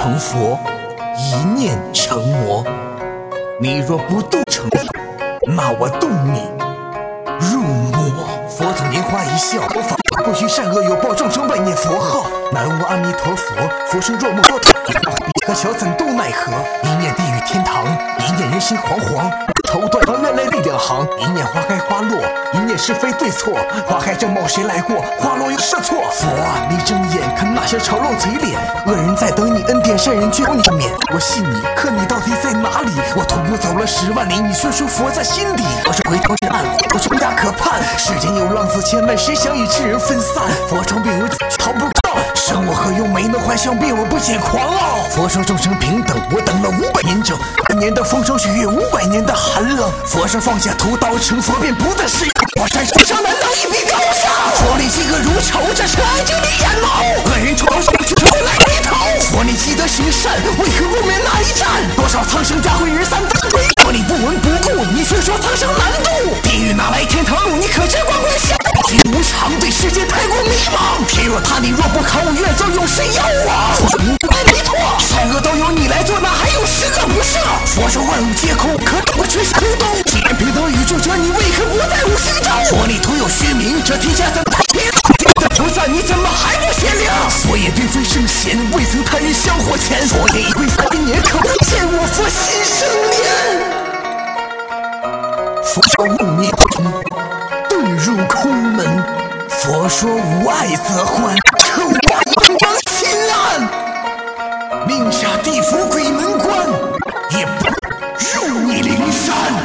成佛，一念成魔。你若不度成佛，那我度你入魔。佛祖拈花一笑，佛法不虚善恶有报，众生万念佛号。南无阿弥陀佛，佛声若梦多头，比可小怎度奈何？一念地狱天堂，一念人心惶惶。绸缎乱来泪两行，一念花开花落，一念是非对错。花开正茂谁来过？花落又是错。佛啊，你睁眼看那些丑陋嘴脸，恶人在等你恩典，善人却不你面。我信你，可你到底在哪里？我徒步走了10万里，你却说佛在心底。我是回头是岸，我是大可盼。世间有浪子千万，谁想与世人分散？佛称病危逃不到，生我何用？没能幻想病，我不显狂傲。佛说众生平等，我等了500年整，100年的风霜雪月，500年的寒冷。佛说放下屠刀，成佛便不再是我山上难道一笔勾销？佛力嫉恶如仇，这是爱情的眼眸。恶人仇上去仇来低头。佛你积德行善，为何不免那一战？多少苍生家会日三大归。佛你不闻不顾，你却说苍生难渡。地狱哪来天堂路？你可知光棍相极无常，对世界太过迷茫。天若塌，你若不考，我愿做永世妖王。佛说无怪没错，善恶都由你来做，哪还有10个不赦？佛说万物皆空，可我却想空洞。既然平等宇宙者，你为何不在我心中？佛你徒有虚名，这天下怎么太平？菩萨你怎么还不显灵？佛也并非圣贤，未曾探人香火钱。佛念一归300年，可不见我佛心生念。佛说勿念遁入空门，佛说无爱则欢，可我阴阳亲暗，命下地府鬼门关，也不入你灵山。